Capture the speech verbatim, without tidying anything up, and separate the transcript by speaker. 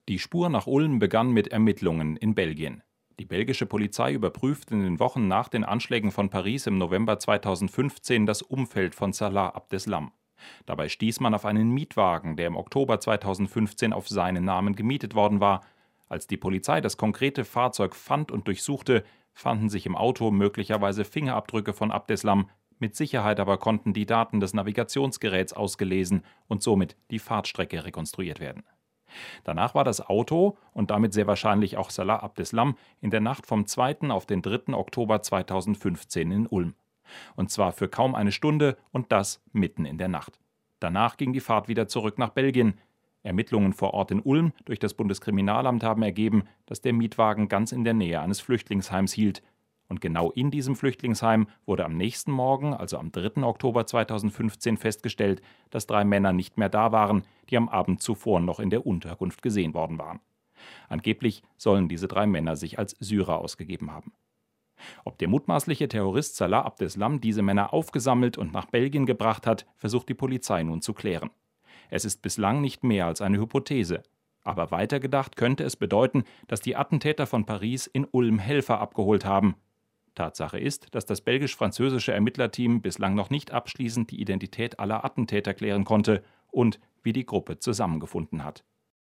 Speaker 1: Die Spur nach Ulm begann mit Ermittlungen in Belgien. Die belgische Polizei überprüft in den Wochen nach den Anschlägen von Paris im November zweitausendfünfzehn das Umfeld von Salah Abdeslam. Dabei stieß man auf einen Mietwagen, der im Oktober zweitausendfünfzehn auf seinen Namen gemietet worden war. Als die Polizei das konkrete Fahrzeug fand und durchsuchte, fanden sich im Auto möglicherweise Fingerabdrücke von Abdeslam. Mit Sicherheit aber konnten die Daten des Navigationsgeräts ausgelesen und somit die Fahrtstrecke rekonstruiert werden. Danach war das Auto und damit sehr wahrscheinlich auch Salah Abdeslam in der Nacht vom zweiten auf den dritten Oktober zweitausendfünfzehn in Ulm. Und zwar für kaum eine Stunde und das mitten in der Nacht. Danach ging die Fahrt wieder zurück nach Belgien. Ermittlungen vor Ort in Ulm durch das Bundeskriminalamt haben ergeben, dass der Mietwagen ganz in der Nähe eines Flüchtlingsheims hielt. Und genau in diesem Flüchtlingsheim wurde am nächsten Morgen, also am dritten Oktober zweitausendfünfzehn, festgestellt, dass drei Männer nicht mehr da waren, die am Abend zuvor noch in der Unterkunft gesehen worden waren. Angeblich sollen diese drei Männer sich als Syrer ausgegeben haben. Ob der mutmaßliche Terrorist Salah Abdeslam diese Männer aufgesammelt und nach Belgien gebracht hat, versucht die Polizei nun zu klären. Es ist bislang nicht mehr als eine Hypothese. Aber weitergedacht könnte es bedeuten, dass die Attentäter von Paris in Ulm Helfer abgeholt haben. Tatsache ist, dass das belgisch-französische Ermittlerteam bislang noch nicht abschließend die Identität aller Attentäter klären konnte und wie die Gruppe zusammengefunden hat.